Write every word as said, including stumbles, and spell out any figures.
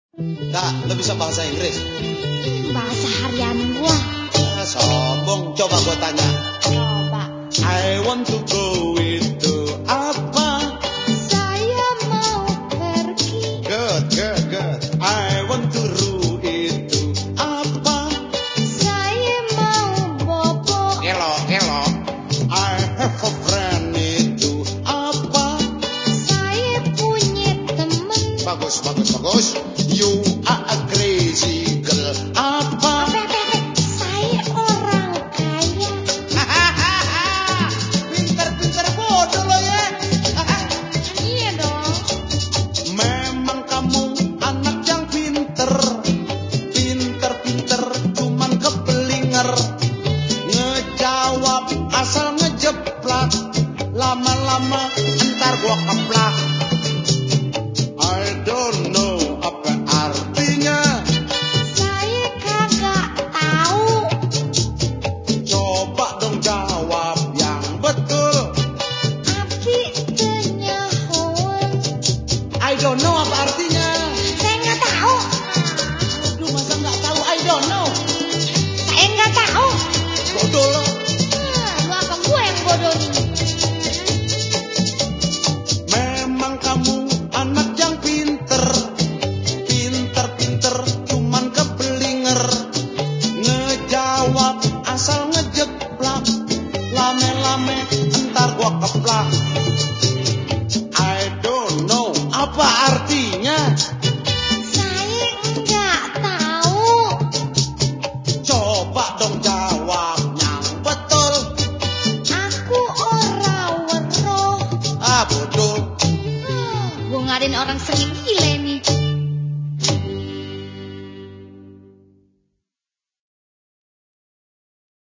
Kak, lo bisa bahasa Inggris? Bahasa harian gua. Ah, sombong, coba gua tanya. Coba. I want to go itu apa? Saya mau pergi. Good, good, good. I want to ru itu apa? Saya mau bobo. Elo, elo. I have a friend itu apa? Saya punya teman. Bagus, bagus, bagus. You